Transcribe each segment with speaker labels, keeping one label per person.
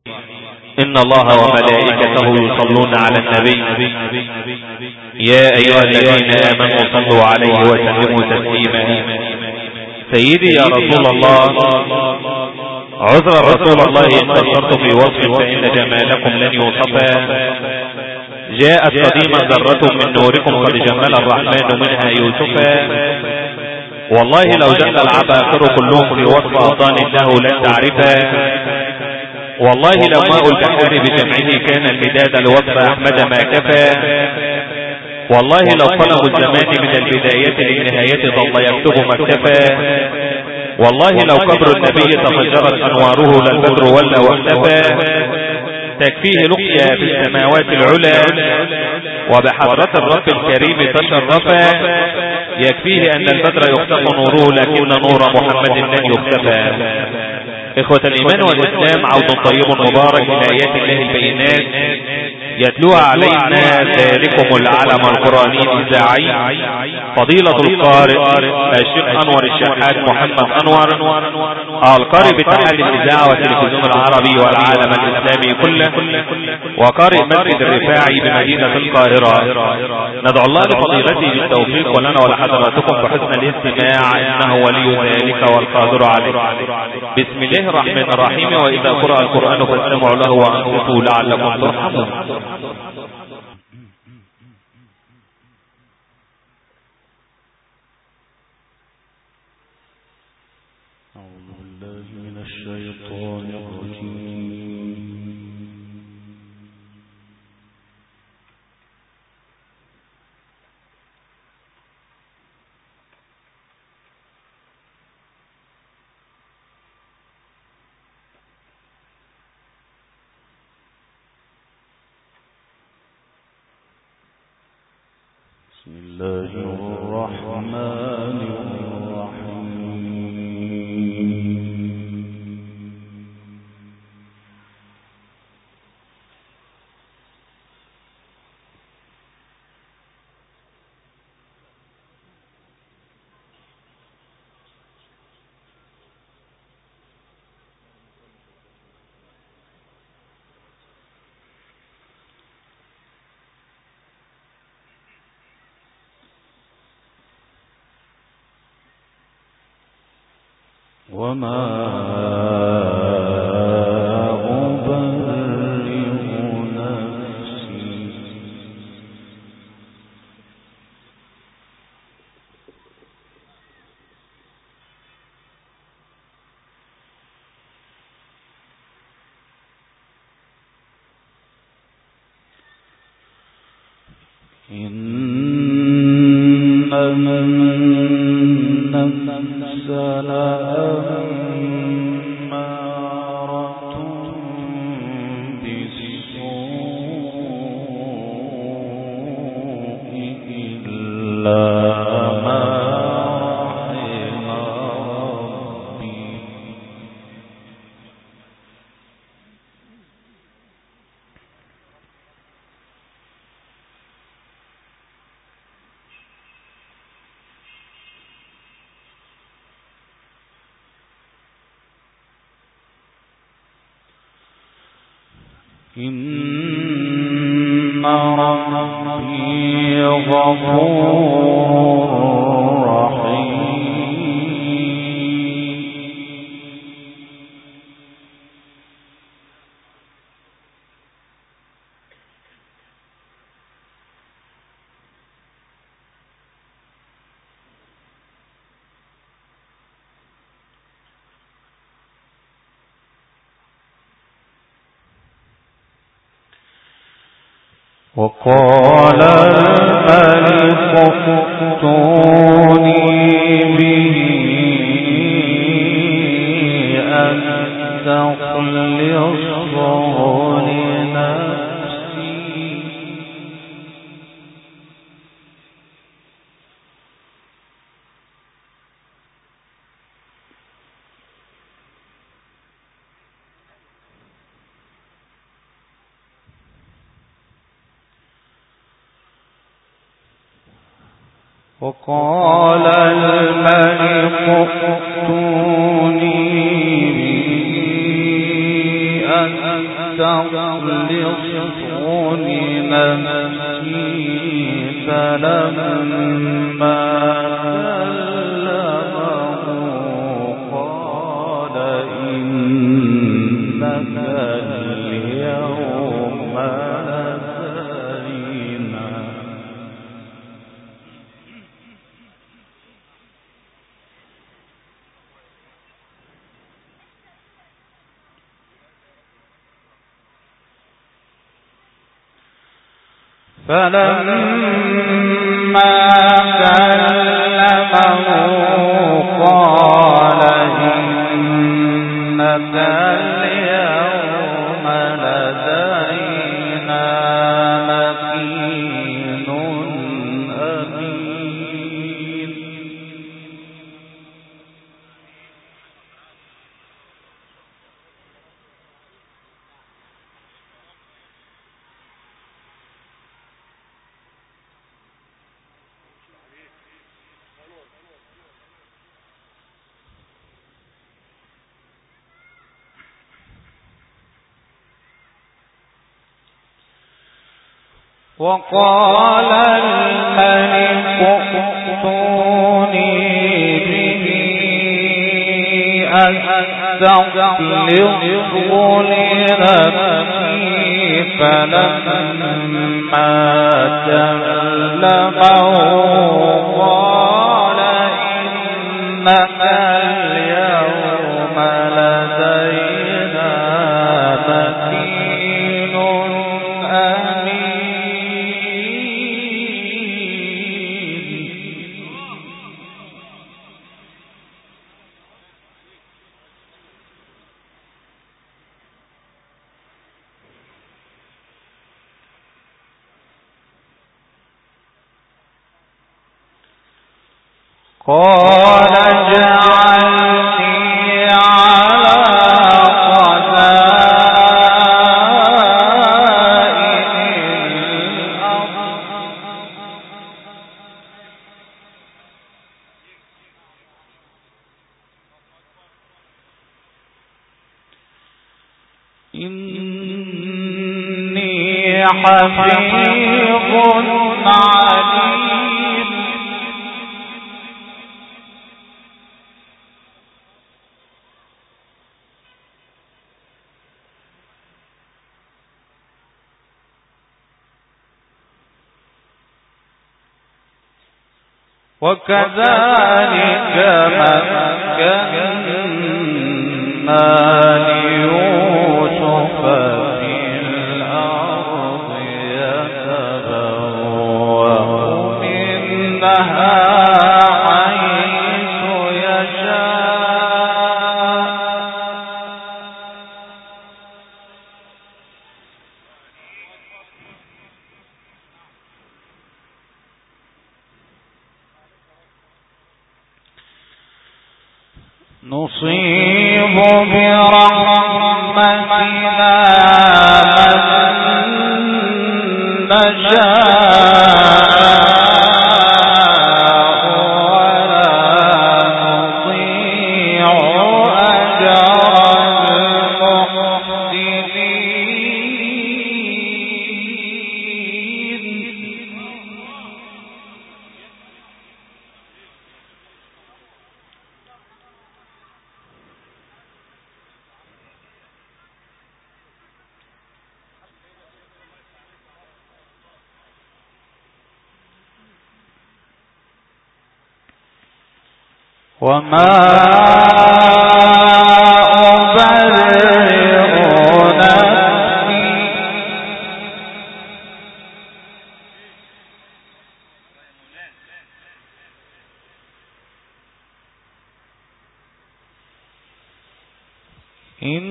Speaker 1: إن الله وملائكته يصلون على النبي يا أيها الذين آمنوا صلوا عليه وسلموا تسليما. سيدي يا رسول الله، عذر رسول الله إن قصرت في وصف فإن جمالكم لن يوصفا. جاءت قديما ذرة من نوركم قد جمل الرحمن منها يوسفا. والله لو جل العباقر كلهم في وصف أوطان الله لن تعرفا. والله لو ماء البحار بجمعه كان المداد لوصف أحمد ما كفى. والله لو قلم الزمان من البداية للنهاية ظل يكتب ما اكتفى. والله لو قبر النبي تفجرت أنواره للبدر ولا واختفى. تكفيه لقيا في السماوات العلى وبحضرة الرب الكريم تشرفا. يكفيه أن البدر يختف نوره لكن نور محمد لن يختفى. إخوة الإيمان والإسلام، عود طيب مبارك من آيات الله البينات يتلوها علينا ذلكم العلم القرآني الإذاعي فضيلة القارئ الشيخ أنور الشحات محمد أنور، القارئ باتحاد الإذاعة والتلفزيون العربي والعالم الإسلامي كله، وقارئ مسجد الرفاعي بمدينة القاهرة. ندعو الله لفضيلته بالتوفيق ولنا ولحضراتكم بحسن الاستماع، إنه ولي ذلك والقادر عليه. بسم الله الرحمن الرحيم. وإذا قرأ القرآن فاستمعوا له وأنصتوا لعلكم ترحمون.
Speaker 2: أعوذ بالله من الشيطان الرجيم. بسم الله الرحمن الرحيم. وما أبرئ نفسي إن النفس لأمارة بالسوء إلا ما رحم ربي. إن ربي غفور رحيم. وقال الملك ائتوني به أستخلصه لنفسي. وقال الملك ائتوني به فلما كلمه قال إنك اليوم لدينا مكين أمين. وقال الملك ائتوني به أستخلصه لنفسي. فلما كلمه قال إنك اليوم لدينا مكين أمين. قال اجعلني على خزائن الأرض إني حفيظ عليم. وكذلك مكنا ليوسف في الأرض يتبوأ منها حيث يشاء. نصيب برحمتنا من نشاء ولا نضيع أجر المحسنين. وما أبرئ نفسي إن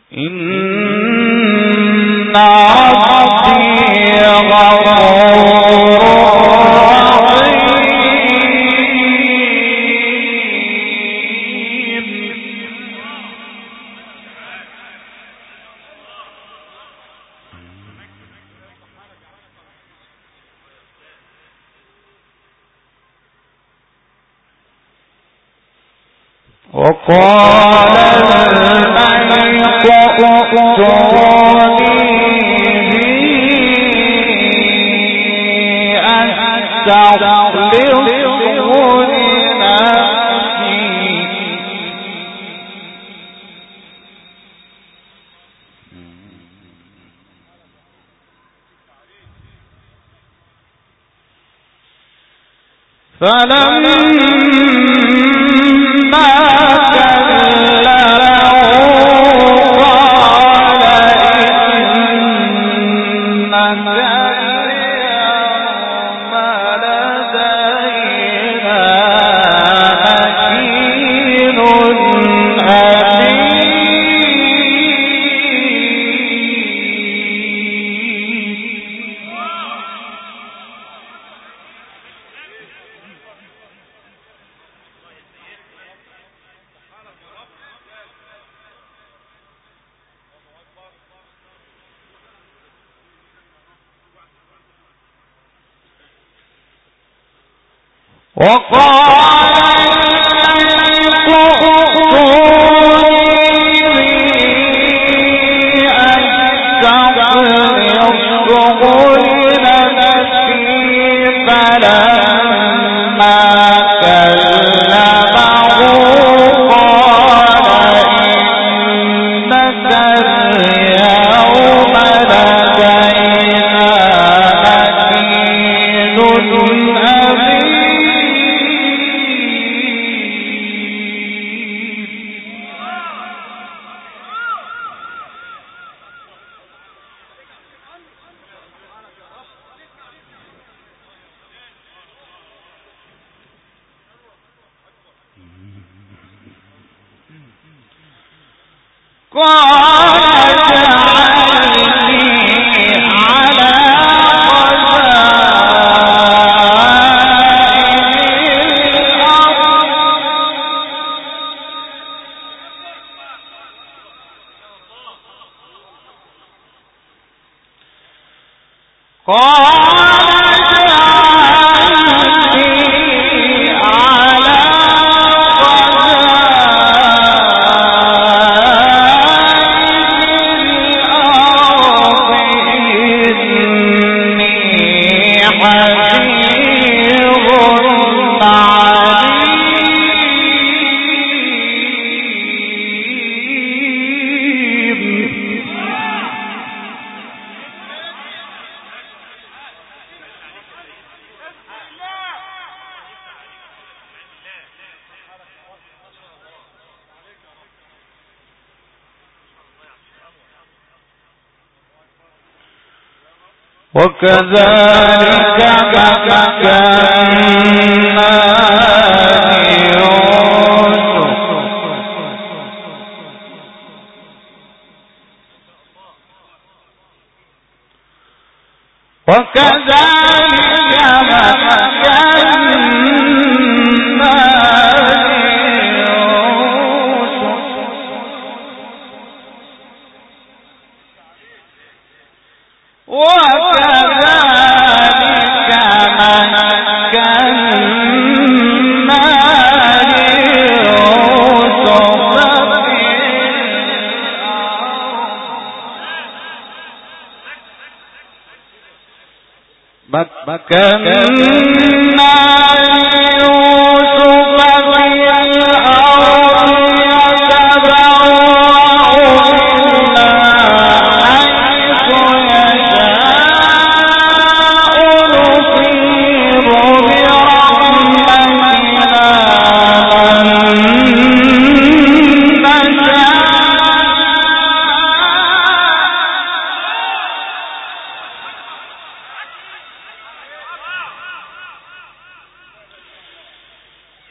Speaker 2: إن ربي غفور وقال الملك ائتوني به أستخلصه لنفسي فلما وكذلك مكنا ليوسف مكنا ليوسف في الأرض يتبوأ منا حيث يشاء نصيب برحمتنا من نشاء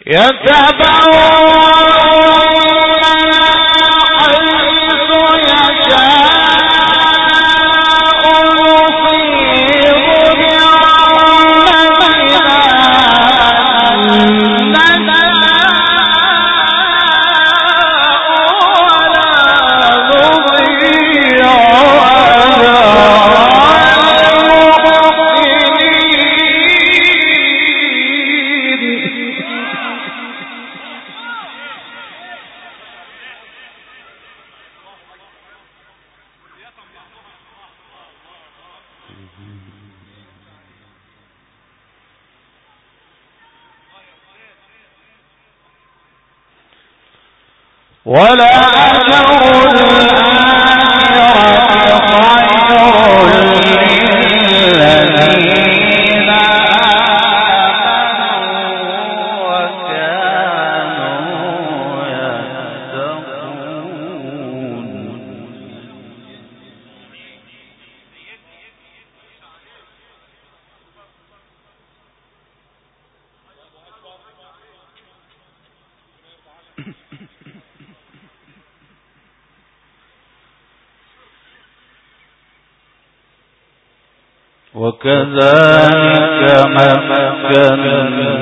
Speaker 2: يتبوأ حيث يشاء وكذلك مكنا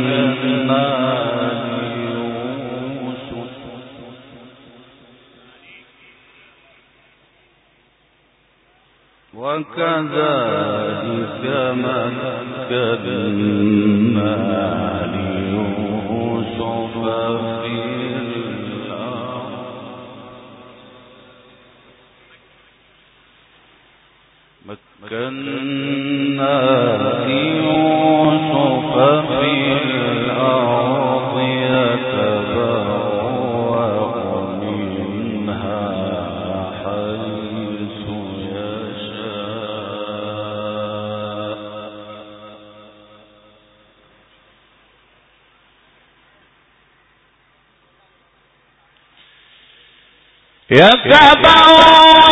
Speaker 2: ليوسف في مكنا ليوسف في الأرض يتبوأ منها حيث يشاء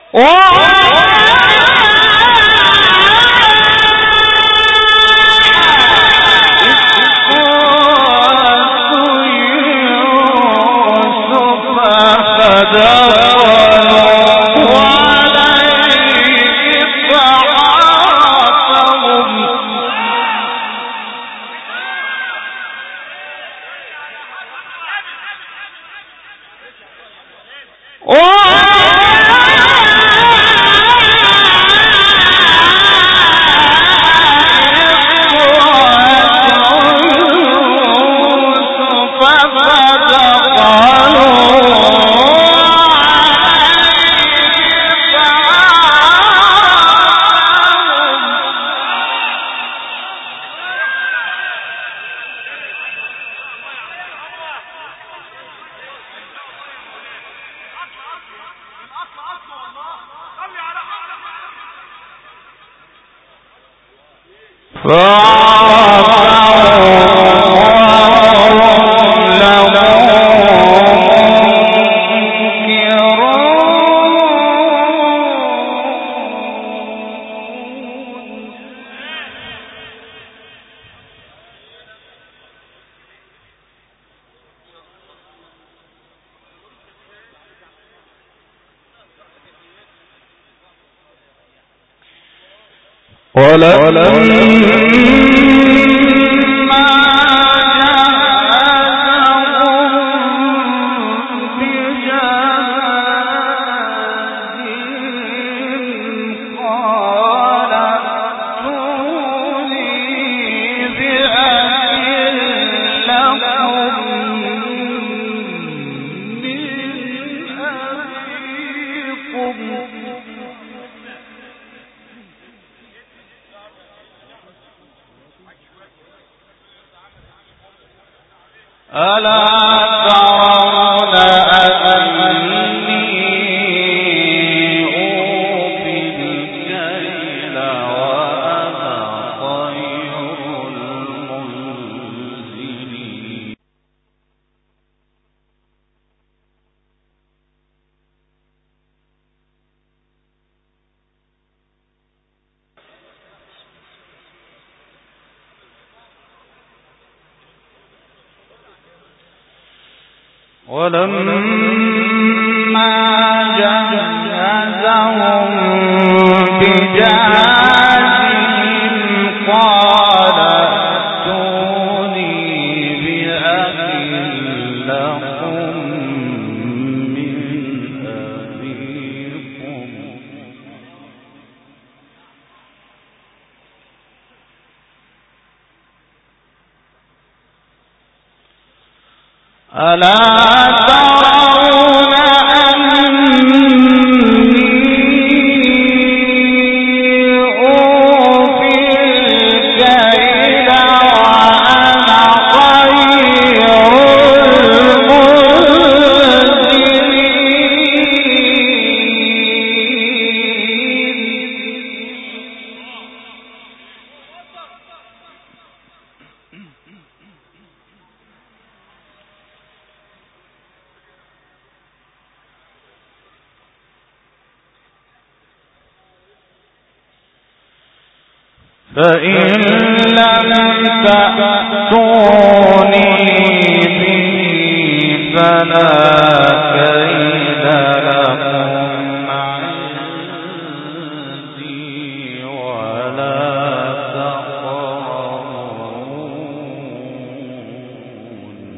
Speaker 2: فإن لم تأتوني به فلا كيد لكم عندي ولا تقربون.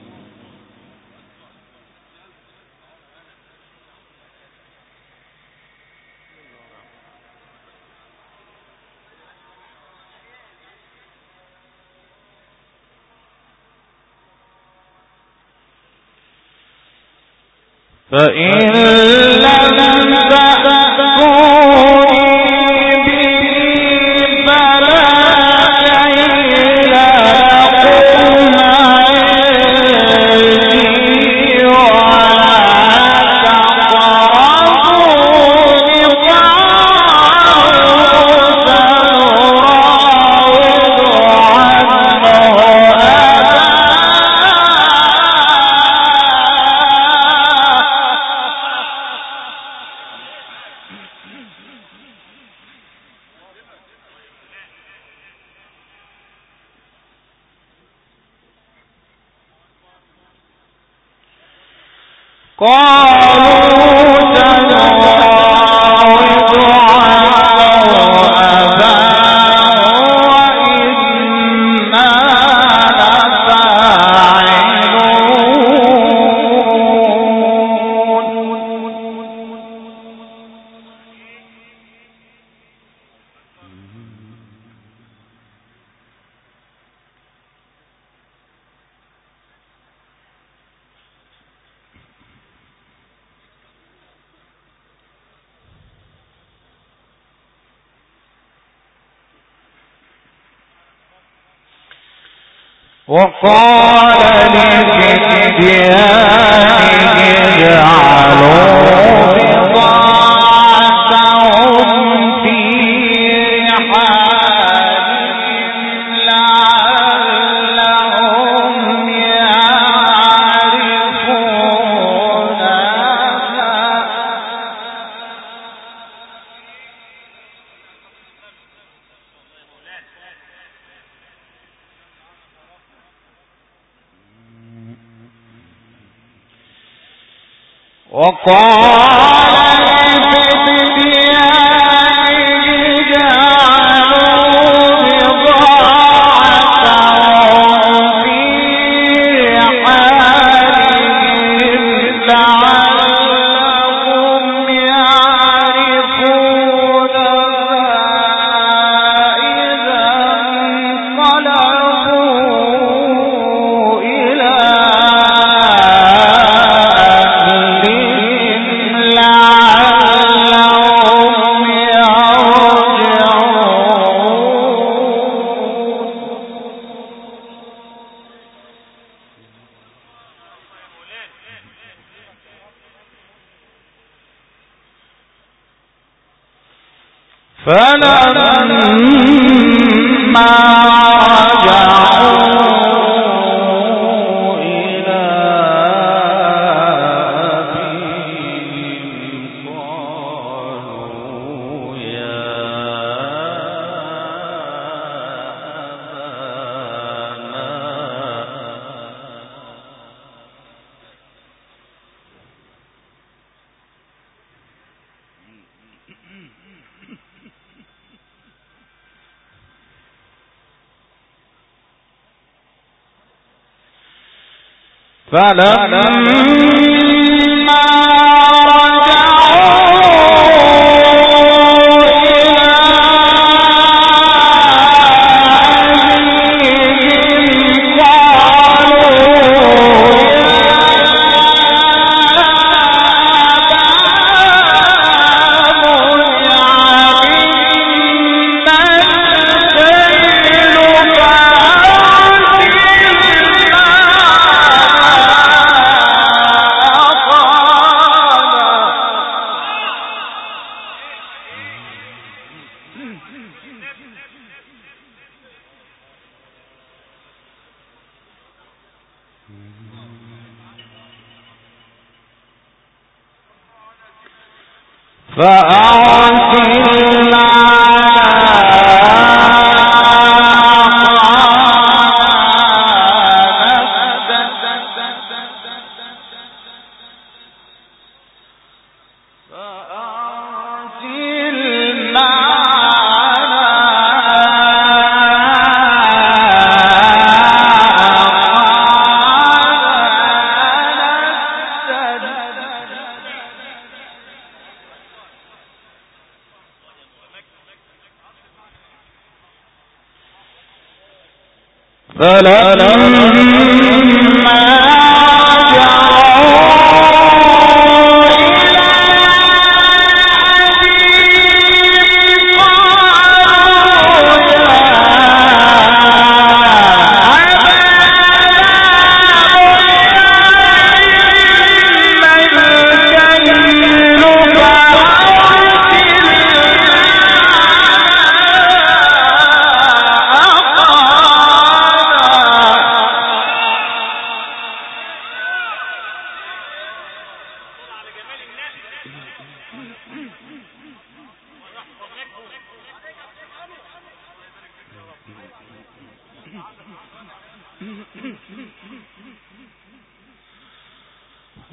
Speaker 2: فإن لم تأتوني به فلا كيد لكم عندي ولا تقربون. وقال لفتيانه اجعلوا بضاعتهم في رحالهم لعلهم يعرفونها. وقال لفتيانه اجعلوا بضاعتهم في رحالهم لعلهم يعرفونها إذا انقلبوا إلى فلما رجعوا إلى أبيهم قالوا يا فلما فأرسلنا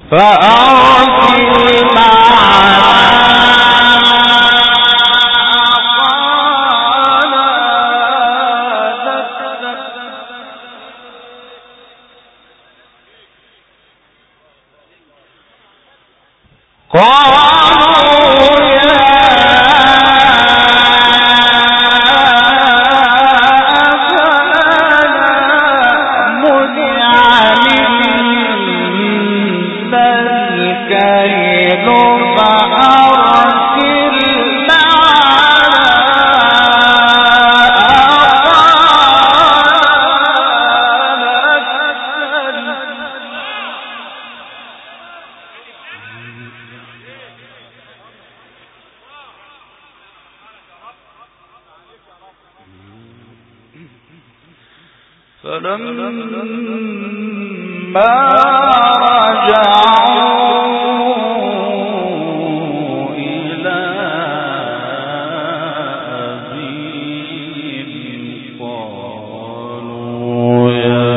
Speaker 2: فأرسل فلما رجعوا إلى أبيهم قالوا يا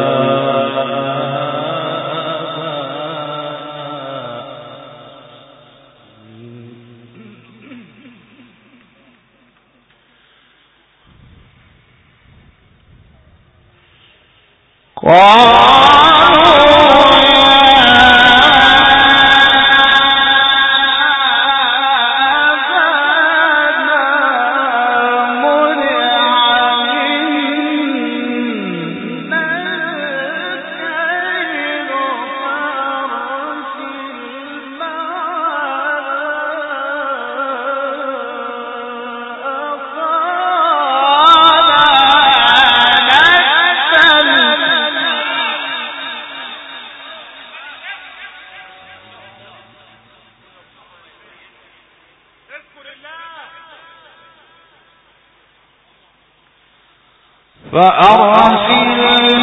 Speaker 2: فأرسل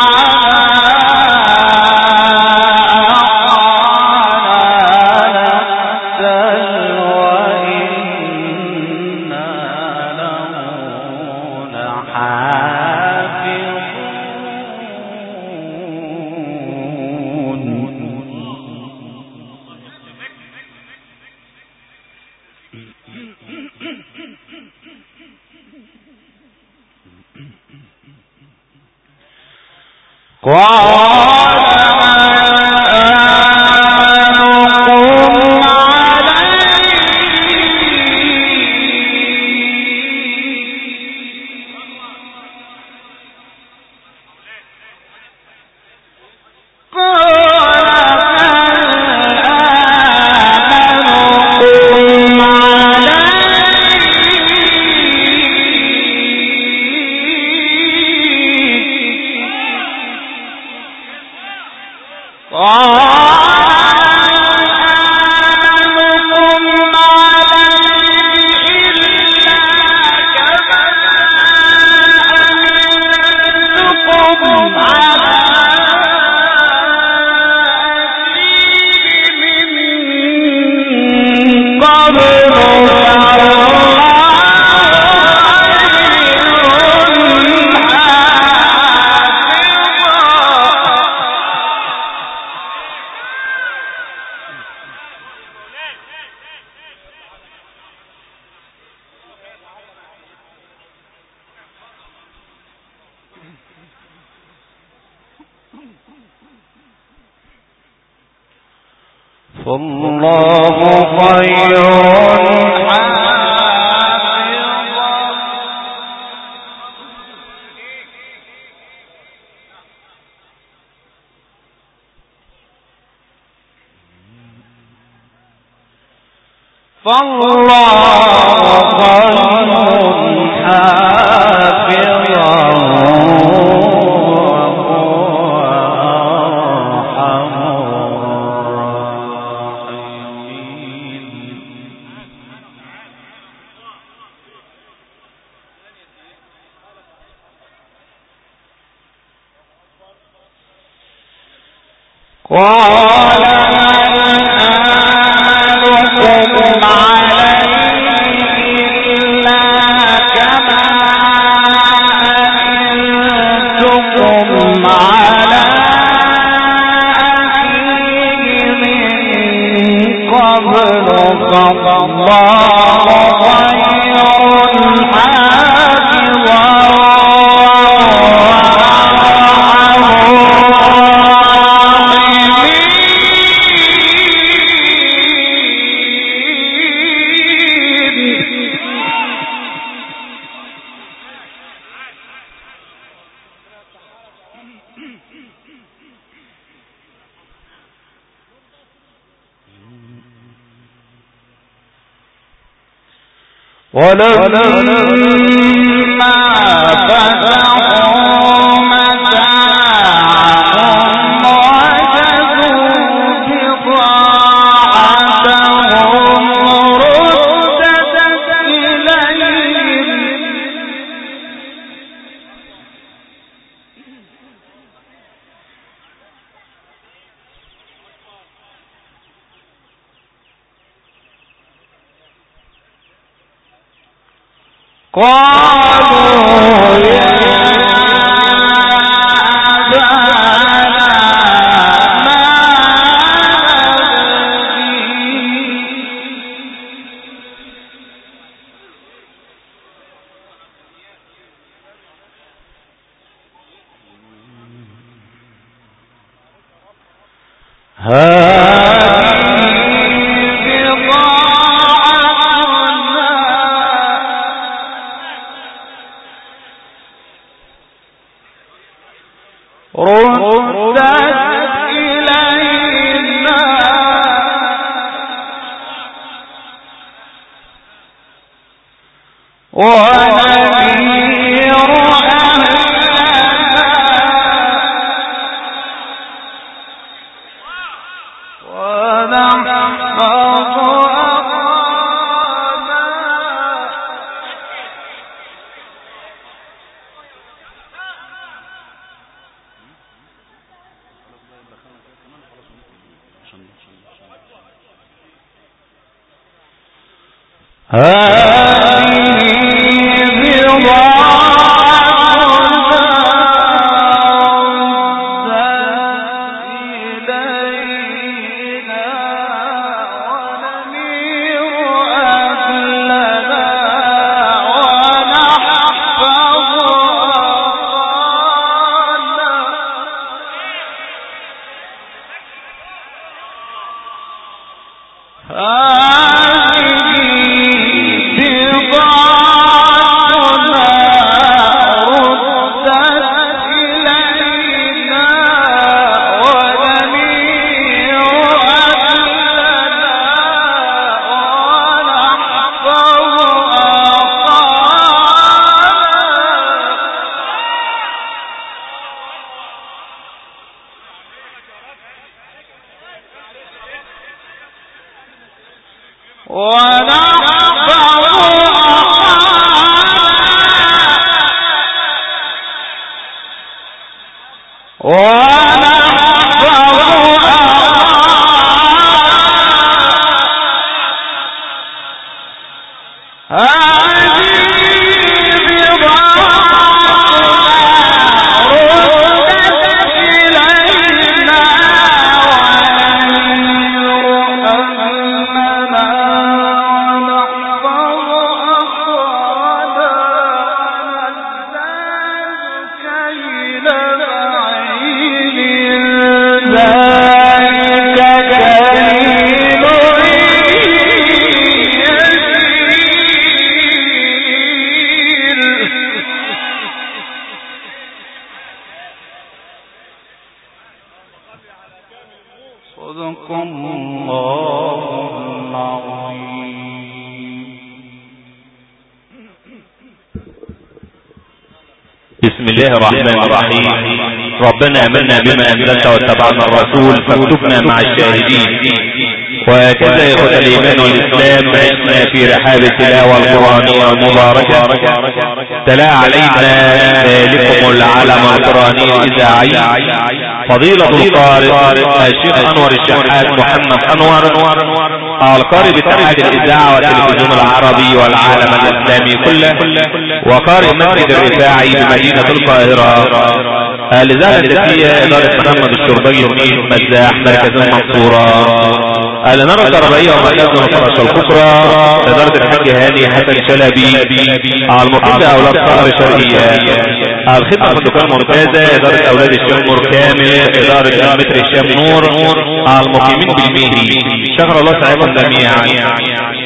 Speaker 2: فالله خير ولما فتحوا متاعهم وجدوا بضاعتهم ردت إليهم قالوا يا أبانا ما
Speaker 1: بسم الله الرحمن الرحيم. ربنا آمنا بما أنزلت واتبعنا الرسول فاكتبنا مع الشاهدين. وهكذا يا إخوة الإيمان والإسلام عشنا في رحاب التلاوة القرآنية المباركة. تلا علينا ذلكم العلم القرآني الإذاعي فضيلة القارئ الشيخ أنور الشحات محمد أنور القارئ باتحاد الإذاعة والتلفزيون العربي والعالم الإسلامي كله، وقارئ مسجد الرفاعي بمدينة القاهرة. الإذاعة التي إدارة محمد الشربجي مزاح مركز المنصورة. الإنارة الكهربائية ومركز الفرش الكبرى إدارة الحاج هاني حسن شلبي المقيم بأولاد صقر شرقية. الخدمة الفندقية الممتازة إدارة أولاد الشام نور كامل، إدارة المتر الشام نور المقيمين بالميري. شكر الله سعيكم جميعا.